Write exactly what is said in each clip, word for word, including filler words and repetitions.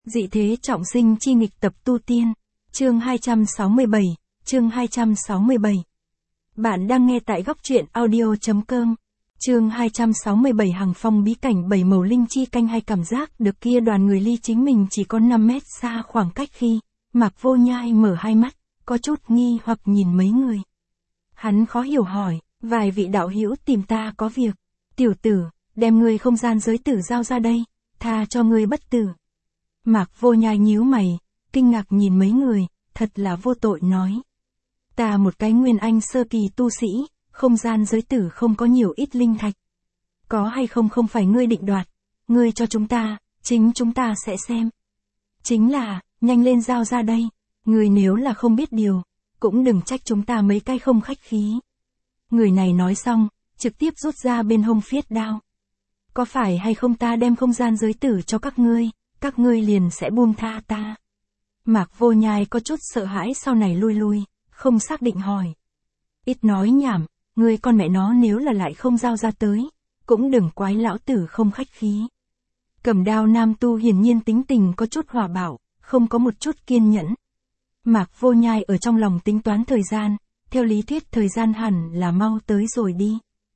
Dị thế trọng sinh chi nghịch tập tu tiên. Chương hai trăm sáu mươi bảy, chương hai trăm sáu mươi bảy. Bạn đang nghe tại góc truyện audio chấm com. Chương hai trăm sáu mươi bảy Hằng Phong bí cảnh bảy màu linh chi canh. Hay cảm giác được kia đoàn người ly chính mình chỉ có năm mét xa khoảng cách khi Mạc Vô Nhai mở hai mắt, có chút nghi hoặc nhìn mấy người. Hắn khó hiểu hỏi, vài vị đạo hữu tìm ta có việc. Tiểu tử, đem ngươi không gian giới tử giao ra đây, tha cho ngươi bất tử. Mạc Vô Nhai nhíu mày, kinh ngạc nhìn mấy người, thật là vô tội nói. Ta một cái nguyên anh sơ kỳ tu sĩ, không gian giới tử không có nhiều ít linh thạch. Có hay không không phải ngươi định đoạt, ngươi cho chúng ta, chính chúng ta sẽ xem. Chính là, nhanh lên giao ra đây, ngươi nếu là không biết điều, cũng đừng trách chúng ta mấy cái không khách khí. Người này nói xong, trực tiếp rút ra bên hông phiết đao. Có phải hay không ta đem không gian giới tử cho các ngươi, các ngươi liền sẽ buông tha ta. Mạc Vô Nhai có chút sợ hãi sau này lui lui, không xác định hỏi. Ít nói nhảm, ngươi con mẹ nó nếu là lại không giao ra tới, cũng đừng quái lão tử không khách khí. Cầm đao nam tu hiển nhiên tính tình có chút hòa bạo, không có một chút kiên nhẫn. Mạc Vô Nhai ở trong lòng tính toán thời gian, theo lý thuyết thời gian hẳn là mau tới rồi đi.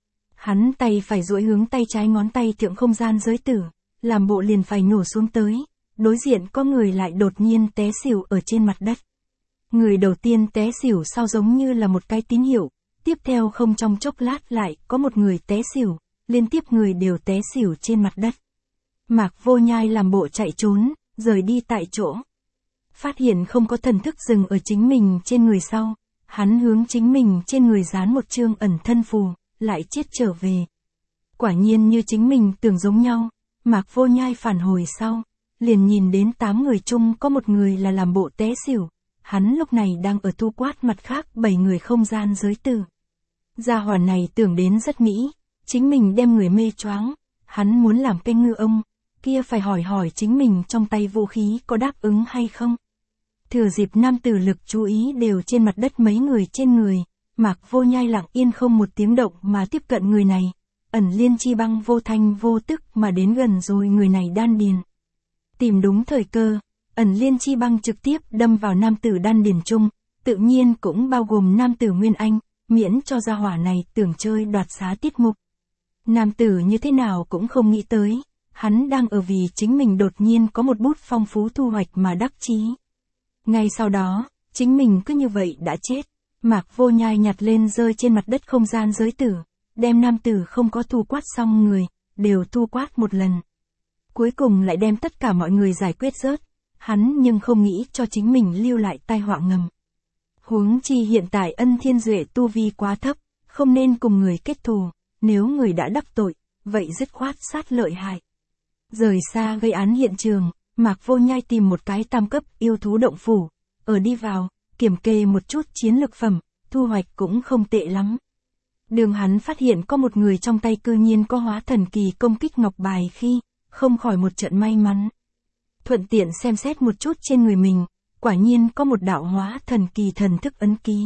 Hắn tay phải duỗi hướng tay trái ngón tay thượng không gian giới tử, làm bộ liền phải nổ xuống tới, đối diện có người lại đột nhiên té xỉu ở trên mặt đất. Người đầu tiên té xỉu sau giống như là một cái tín hiệu, tiếp theo không trong chốc lát lại có một người té xỉu, liên tiếp người đều té xỉu trên mặt đất. Mạc Vô Nhai làm bộ chạy trốn, rời đi tại chỗ. Phát hiện không có thần thức dừng ở chính mình trên người sau, hắn hướng chính mình trên người dán một chương ẩn thân phù, lại chết trở về. Quả nhiên như chính mình tưởng giống nhau, Mạc Vô Nhai phản hồi sau, liền nhìn đến tám người chung có một người là làm bộ té xỉu, hắn lúc này đang ở thu quát mặt khác bảy người không gian giới tử. Gia hỏa này tưởng đến rất mỹ, chính mình đem người mê choáng, hắn muốn làm cái ngư ông, kia phải hỏi hỏi chính mình trong tay vũ khí có đáp ứng hay không. Thừa dịp nam tử lực chú ý đều trên mặt đất mấy người trên người, Mạc Vô Nhai lặng yên không một tiếng động mà tiếp cận người này, ẩn liên chi băng vô thanh vô tức mà đến gần rồi người này đan điền. Tìm đúng thời cơ, ẩn liên chi băng trực tiếp đâm vào nam tử đan điền chung, tự nhiên cũng bao gồm nam tử Nguyên Anh, miễn cho gia hỏa này tưởng chơi đoạt xá tiết mục. Nam tử như thế nào cũng không nghĩ tới, hắn đang ở vì chính mình đột nhiên có một bút phong phú thu hoạch mà đắc chí. Ngay sau đó, chính mình cứ như vậy đã chết. Mạc Vô Nhai nhặt lên rơi trên mặt đất không gian giới tử, đem nam tử không có thu quát xong người, đều thu quát một lần. Cuối cùng lại đem tất cả mọi người giải quyết rớt, hắn nhưng không nghĩ cho chính mình lưu lại tai họa ngầm. Huống chi hiện tại Ân Thiên Duệ tu vi quá thấp, không nên cùng người kết thù, nếu người đã đắc tội, vậy dứt khoát sát lợi hại. Rời xa gây án hiện trường, Mạc Vô Nhai tìm một cái tam cấp yêu thú động phủ, ở đi vào, kiểm kê một chút chiến lực phẩm, thu hoạch cũng không tệ lắm. Đường hắn phát hiện có một người trong tay cư nhiên có hóa thần kỳ công kích ngọc bài khi, không khỏi một trận may mắn. Thuận tiện xem xét một chút trên người mình, quả nhiên có một đạo hóa thần kỳ thần thức ấn ký.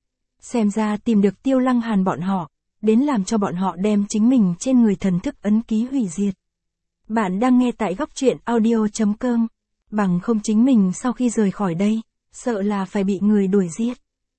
Xem ra tìm được Tiêu Lăng Hàn bọn họ, đến làm cho bọn họ đem chính mình trên người thần thức ấn ký hủy diệt. Bạn đang nghe tại góc truyện audio chấm com, bằng không chính mình sau khi rời khỏi đây, sợ là phải bị người đuổi giết.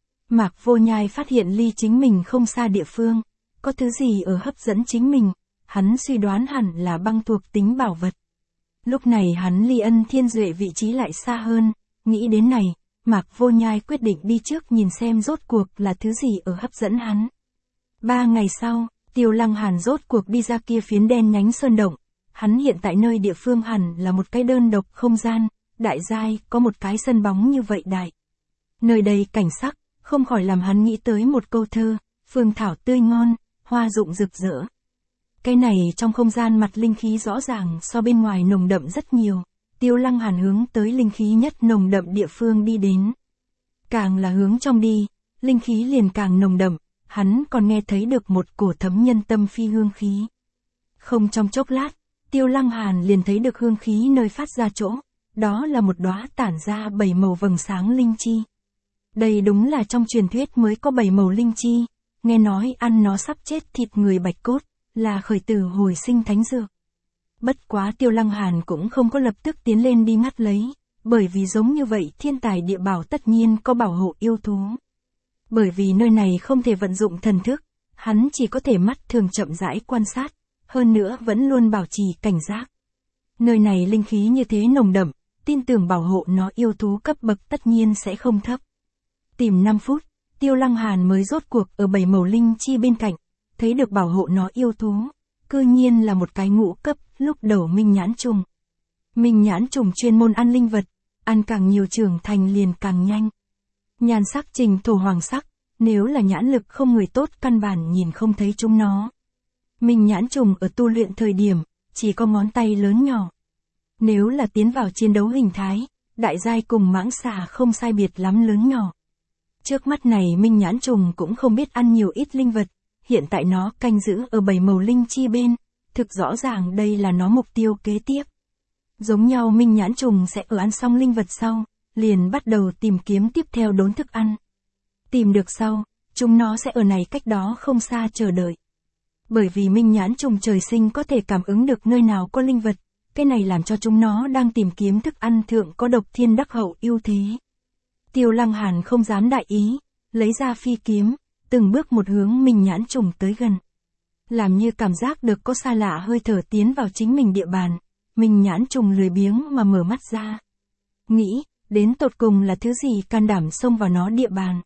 Mạc Vô Nhai phát hiện ly chính mình không xa địa phương, có thứ gì ở hấp dẫn chính mình, hắn suy đoán hẳn là băng thuộc tính bảo vật. Lúc này hắn ly Ân Thiên Duệ vị trí lại xa hơn, nghĩ đến này, Mạc Vô Nhai quyết định đi trước nhìn xem rốt cuộc là thứ gì ở hấp dẫn hắn. Ba ngày sau, Tiêu Lăng Hàn rốt cuộc đi ra kia phiến đen nhánh sơn động, hắn hiện tại nơi địa phương hẳn là một cái đơn độc không gian, đại giai có một cái sân bóng như vậy đại. Nơi đây cảnh sắc, không khỏi làm hắn nghĩ tới một câu thơ, phương thảo tươi ngon, hoa rụng rực rỡ. Cái này trong không gian mặt linh khí rõ ràng so bên ngoài nồng đậm rất nhiều, Tiêu Lăng Hàn hướng tới linh khí nhất nồng đậm địa phương đi đến. Càng là hướng trong đi, linh khí liền càng nồng đậm, hắn còn nghe thấy được một cổ thấm nhân tâm phi hương khí. Không trong chốc lát, Tiêu Lăng Hàn liền thấy được hương khí nơi phát ra chỗ, đó là một đóa tản ra bảy màu vầng sáng linh chi. Đây đúng là trong truyền thuyết mới có bảy màu linh chi, nghe nói ăn nó sắp chết thịt người bạch cốt, là khởi tử hồi sinh thánh dược. Bất quá Tiêu Lăng Hàn cũng không có lập tức tiến lên đi ngắt lấy, bởi vì giống như vậy thiên tài địa bảo tất nhiên có bảo hộ yêu thú. Bởi vì nơi này không thể vận dụng thần thức, hắn chỉ có thể mắt thường chậm rãi quan sát, hơn nữa vẫn luôn bảo trì cảnh giác. Nơi này linh khí như thế nồng đậm, tin tưởng bảo hộ nó yêu thú cấp bậc tất nhiên sẽ không thấp. Tìm năm phút, Tiêu Lăng Hàn mới rốt cuộc ở bảy màu linh chi bên cạnh, thấy được bảo hộ nó yêu thú, cư nhiên là một cái ngũ cấp, lúc đầu minh nhãn trùng. Minh nhãn trùng chuyên môn ăn linh vật, ăn càng nhiều trưởng thành liền càng nhanh. Nhan sắc trình thổ hoàng sắc, nếu là nhãn lực không người tốt căn bản nhìn không thấy chúng nó. Minh nhãn trùng ở tu luyện thời điểm, chỉ có ngón tay lớn nhỏ. Nếu là tiến vào chiến đấu hình thái, đại giai cùng mãng xà không sai biệt lắm lớn nhỏ. Trước mắt này minh nhãn trùng cũng không biết ăn nhiều ít linh vật, hiện tại nó canh giữ ở bảy màu linh chi bên, thực rõ ràng đây là nó mục tiêu kế tiếp. Giống nhau minh nhãn trùng sẽ ở ăn xong linh vật sau, liền bắt đầu tìm kiếm tiếp theo đốn thức ăn. Tìm được sau, chúng nó sẽ ở này cách đó không xa chờ đợi. Bởi vì minh nhãn trùng trời sinh có thể cảm ứng được nơi nào có linh vật, cái này làm cho chúng nó đang tìm kiếm thức ăn thượng có độc thiên đắc hậu ưu thế. Tiêu Lăng Hàn không dám đại ý, lấy ra phi kiếm, từng bước một hướng minh nhãn trùng tới gần. Làm như cảm giác được có xa lạ hơi thở tiến vào chính mình địa bàn, minh nhãn trùng lười biếng mà mở mắt ra. Nghĩ, đến tột cùng là thứ gì can đảm xông vào nó địa bàn.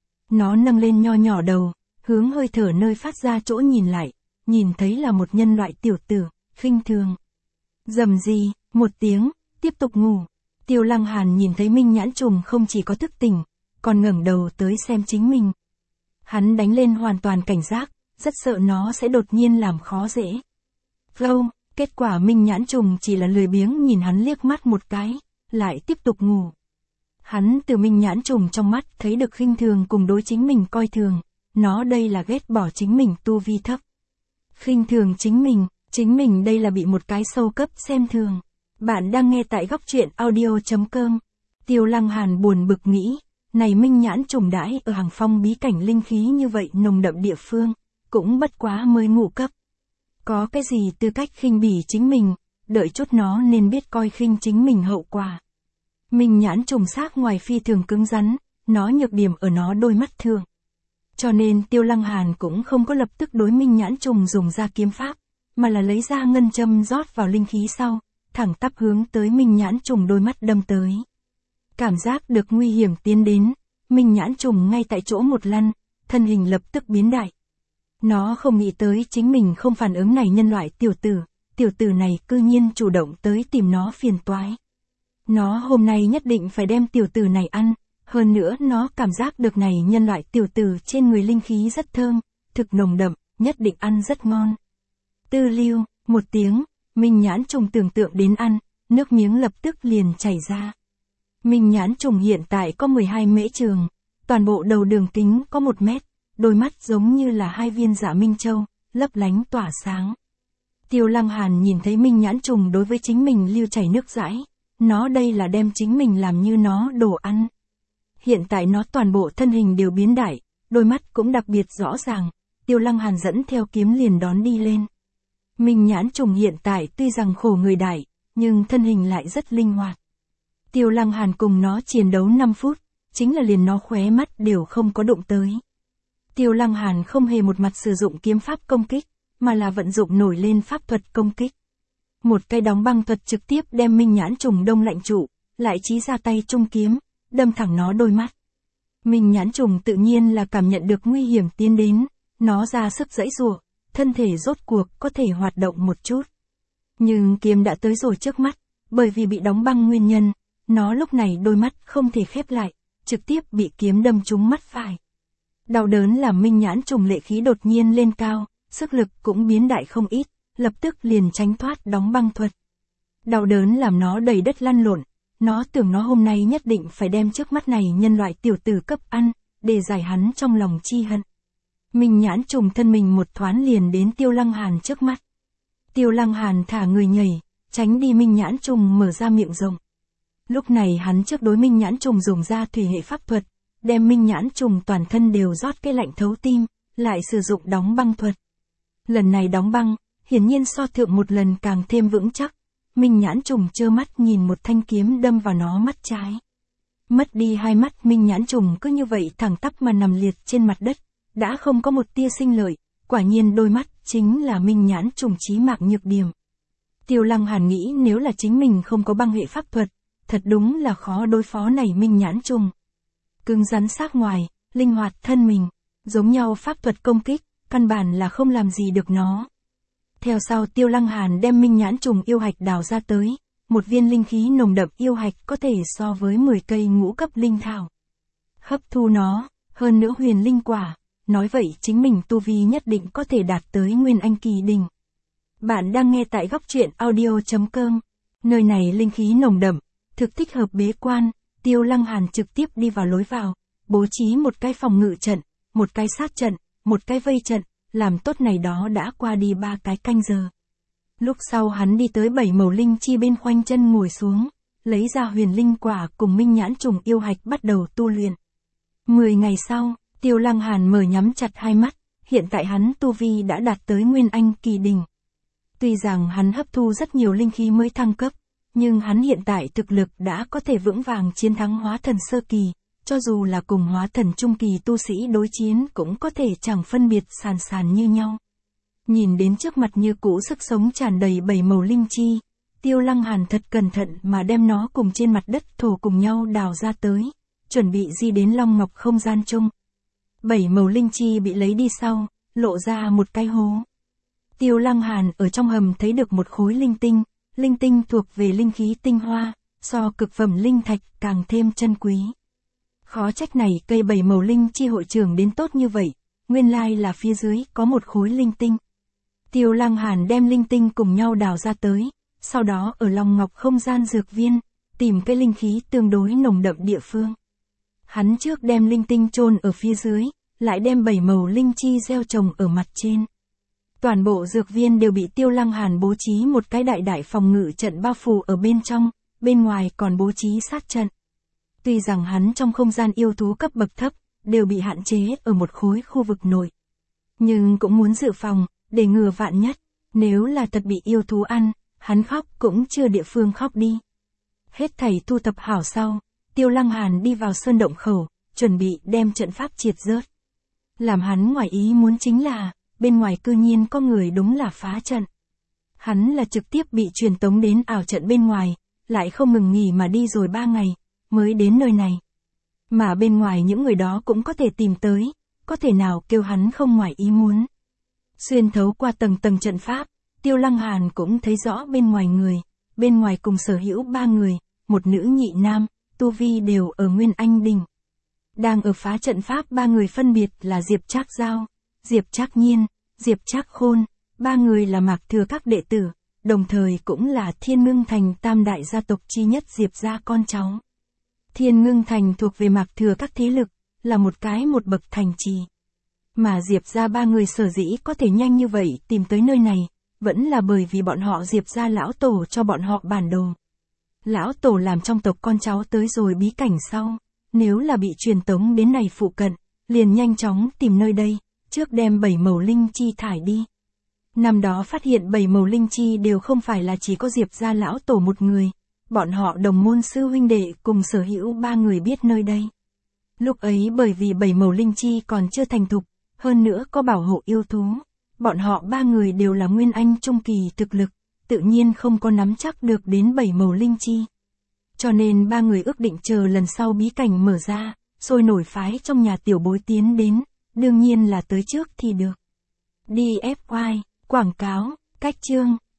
Nó nâng lên nho nhỏ đầu, hướng hơi thở nơi phát ra chỗ nhìn lại, nhìn thấy là một nhân loại tiểu tử, khinh thường. Rầm gì, một tiếng, tiếp tục ngủ. Tiêu Lăng Hàn nhìn thấy minh nhãn trùng không chỉ có thức tỉnh, còn ngẩng đầu tới xem chính mình. Hắn đánh lên hoàn toàn cảnh giác, rất sợ nó sẽ đột nhiên làm khó dễ. Flow, kết quả minh nhãn trùng chỉ là lười biếng nhìn hắn liếc mắt một cái, lại tiếp tục ngủ. Hắn từ minh nhãn trùng trong mắt thấy được khinh thường cùng đối chính mình coi thường, nó đây là ghét bỏ chính mình tu vi thấp. Khinh thường chính mình, chính mình đây là bị một cái sâu cấp xem thường. Bạn đang nghe tại góc truyện audio chấm com. Tiêu Lăng Hàn buồn bực nghĩ, này minh nhãn trùng đãi ở hàng phong bí cảnh linh khí như vậy nồng đậm địa phương, cũng bất quá mới ngũ cấp. Có cái gì tư cách khinh bỉ chính mình, đợi chút nó nên biết coi khinh chính mình hậu quả. Minh nhãn trùng xác ngoài phi thường cứng rắn, nó nhược điểm ở nó đôi mắt thường. Cho nên Tiêu Lăng Hàn cũng không có lập tức đối minh nhãn trùng dùng ra kiếm pháp, mà là lấy ra ngân châm rót vào linh khí sau, thẳng tắp hướng tới minh nhãn trùng đôi mắt đâm tới. Cảm giác được nguy hiểm tiến đến, minh nhãn trùng ngay tại chỗ một lăn, thân hình lập tức biến đại. Nó không nghĩ tới chính mình không phản ứng này nhân loại tiểu tử, tiểu tử này cư nhiên chủ động tới tìm nó phiền toái. Nó hôm nay nhất định phải đem tiểu tử này ăn, hơn nữa nó cảm giác được này nhân loại tiểu tử trên người linh khí rất thơm, thực nồng đậm, nhất định ăn rất ngon. Tư lưu, một tiếng, minh nhãn trùng tưởng tượng đến ăn, nước miếng lập tức liền chảy ra. Minh nhãn trùng hiện tại có mười hai mễ trường, toàn bộ đầu đường kính có một mét, đôi mắt giống như là hai viên dạ minh châu, lấp lánh tỏa sáng. Tiêu Lăng Hàn nhìn thấy minh nhãn trùng đối với chính mình lưu chảy nước dãi, nó đây là đem chính mình làm như nó đồ ăn. Hiện tại nó toàn bộ thân hình đều biến đại, đôi mắt cũng đặc biệt rõ ràng, Tiêu Lăng Hàn dẫn theo kiếm liền đón đi lên. Minh nhãn trùng hiện tại tuy rằng khổ người đại, nhưng thân hình lại rất linh hoạt. Tiêu Lăng Hàn cùng nó chiến đấu năm phút, chính là liền nó khóe mắt đều không có đụng tới. Tiêu Lăng Hàn không hề một mặt sử dụng kiếm pháp công kích, mà là vận dụng nổi lên pháp thuật công kích. Một cây đóng băng thuật trực tiếp đem minh nhãn trùng đông lạnh trụ, lại chí ra tay trung kiếm, đâm thẳng nó đôi mắt. Minh nhãn trùng tự nhiên là cảm nhận được nguy hiểm tiến đến, nó ra sức giãy giụa, thân thể rốt cuộc có thể hoạt động một chút. Nhưng kiếm đã tới rồi trước mắt, bởi vì bị đóng băng nguyên nhân, nó lúc này đôi mắt không thể khép lại, trực tiếp bị kiếm đâm trúng mắt phải. Đau đớn làm minh nhãn trùng lệ khí đột nhiên lên cao, sức lực cũng biến đại không ít, lập tức liền tránh thoát đóng băng thuật. Đau đớn làm nó đầy đất lăn lộn, nó tưởng nó hôm nay nhất định phải đem trước mắt này nhân loại tiểu tử cấp ăn, để giải hắn trong lòng chi hận. Minh nhãn trùng thân mình một thoáng liền đến Tiêu Lăng Hàn trước mắt. Tiêu Lăng Hàn thả người nhảy, tránh đi minh nhãn trùng mở ra miệng rộng. Lúc này hắn trước đối minh nhãn trùng dùng ra thủy hệ pháp thuật, đem minh nhãn trùng toàn thân đều rót cái lạnh thấu tim, lại sử dụng đóng băng thuật. Lần này đóng băng, hiển nhiên so thượng một lần càng thêm vững chắc. Minh Nhãn Trùng trơ mắt nhìn một thanh kiếm đâm vào nó mắt trái. Mất đi hai mắt, Minh Nhãn Trùng cứ như vậy thẳng tắp mà nằm liệt trên mặt đất, đã không có một tia sinh lợi, quả nhiên đôi mắt chính là Minh Nhãn Trùng chí mạng nhược điểm. Tiêu Lăng Hàn nghĩ nếu là chính mình không có băng hệ pháp thuật, thật đúng là khó đối phó này Minh Nhãn Trùng. Cứng rắn xác ngoài, linh hoạt thân mình, giống nhau pháp thuật công kích, căn bản là không làm gì được nó. Theo sau Tiêu Lăng Hàn đem Minh Nhãn Trùng yêu hạch đào ra tới, một viên linh khí nồng đậm yêu hạch có thể so với mười cây ngũ cấp linh thảo. Hấp thu nó, hơn nữa huyền linh quả, nói vậy chính mình tu vi nhất định có thể đạt tới Nguyên Anh kỳ đỉnh. Bạn đang nghe tại góc truyện audio chấm com, nơi này linh khí nồng đậm, thực thích hợp bế quan. Tiêu Lăng Hàn trực tiếp đi vào lối vào, bố trí một cái phòng ngự trận, một cái sát trận, một cái vây trận, làm tốt này đó đã qua đi ba cái canh giờ. Lúc sau hắn đi tới bảy màu linh chi bên khoanh chân ngồi xuống, lấy ra huyền linh quả cùng Minh Nhãn Trùng yêu hạch bắt đầu tu luyện. Mười ngày sau, Tiêu Lăng Hàn mở nhắm chặt hai mắt, hiện tại hắn tu vi đã đạt tới Nguyên Anh kỳ đỉnh. Tuy rằng hắn hấp thu rất nhiều linh khí mới thăng cấp, nhưng hắn hiện tại thực lực đã có thể vững vàng chiến thắng hóa thần sơ kỳ, cho dù là cùng hóa thần trung kỳ tu sĩ đối chiến cũng có thể chẳng phân biệt sàn sàn như nhau. Nhìn đến trước mặt như cũ sức sống tràn đầy bảy màu linh chi, Tiêu Lăng Hàn thật cẩn thận mà đem nó cùng trên mặt đất thổ cùng nhau đào ra tới, chuẩn bị di đến Long Ngọc không gian chung. Bảy màu linh chi bị lấy đi sau, lộ ra một cái hố. Tiêu Lăng Hàn ở trong hầm thấy được một khối linh tinh, linh tinh thuộc về linh khí tinh hoa, so cực phẩm linh thạch càng thêm chân quý. Khó trách này cây bảy màu linh chi hội trưởng đến tốt như vậy, nguyên lai là phía dưới có một khối linh tinh. Tiêu Lăng Hàn đem linh tinh cùng nhau đào ra tới, sau đó ở Long Ngọc không gian dược viên, tìm cái linh khí tương đối nồng đậm địa phương. Hắn trước đem linh tinh chôn ở phía dưới, lại đem bảy màu linh chi gieo trồng ở mặt trên. Toàn bộ dược viên đều bị Tiêu Lăng Hàn bố trí một cái đại đại phòng ngự trận bao phủ ở bên trong, bên ngoài còn bố trí sát trận. Tuy rằng hắn trong không gian yêu thú cấp bậc thấp, đều bị hạn chế ở một khối khu vực nội. Nhưng cũng muốn dự phòng, để ngừa vạn nhất, nếu là thật bị yêu thú ăn, hắn khóc cũng chưa địa phương khóc đi. Hết thảy thu thập hảo sau, Tiêu Lăng Hàn đi vào sơn động khẩu, chuẩn bị đem trận pháp triệt rớt. Làm hắn ngoài ý muốn chính là, bên ngoài cư nhiên có người đúng là phá trận. Hắn là trực tiếp bị truyền tống đến ảo trận bên ngoài, lại không ngừng nghỉ mà đi rồi ba ngày, mới đến nơi này. Mà bên ngoài những người đó cũng có thể tìm tới, có thể nào kêu hắn không ngoài ý muốn. Xuyên thấu qua tầng tầng trận pháp, Tiêu Lăng Hàn cũng thấy rõ bên ngoài người, bên ngoài cùng sở hữu ba người, một nữ nhị nam, tu vi đều ở Nguyên Anh đỉnh. Đang ở phá trận pháp ba người phân biệt là Diệp Trác Giao, Diệp Trác Nhiên, Diệp Trác Khôn, ba người là Mạc Thừa các đệ tử, đồng thời cũng là Thiên Ngưng Thành tam đại gia tộc chi nhất Diệp gia con cháu. Thiên Ngưng Thành thuộc về Mạc Thừa các thế lực, là một cái một bậc thành trì. Mà Diệp gia ba người sở dĩ có thể nhanh như vậy tìm tới nơi này, vẫn là bởi vì bọn họ Diệp gia lão tổ cho bọn họ bản đồ. Lão tổ làm trong tộc con cháu tới rồi bí cảnh sau, nếu là bị truyền tống đến này phụ cận, liền nhanh chóng tìm nơi đây, trước đem bảy màu linh chi thải đi. Năm đó phát hiện bảy màu linh chi đều không phải là chỉ có Diệp gia lão tổ một người, bọn họ đồng môn sư huynh đệ cùng sở hữu ba người biết nơi đây. Lúc ấy bởi vì bảy màu linh chi còn chưa thành thục, hơn nữa có bảo hộ yêu thú, bọn họ ba người đều là Nguyên Anh trung kỳ thực lực, tự nhiên không có nắm chắc được đến bảy màu linh chi. Cho nên ba người ước định chờ lần sau bí cảnh mở ra, sôi nổi phái trong nhà tiểu bối tiến đến, đương nhiên là tới trước thì được. đê ép i, quảng cáo, cách chương,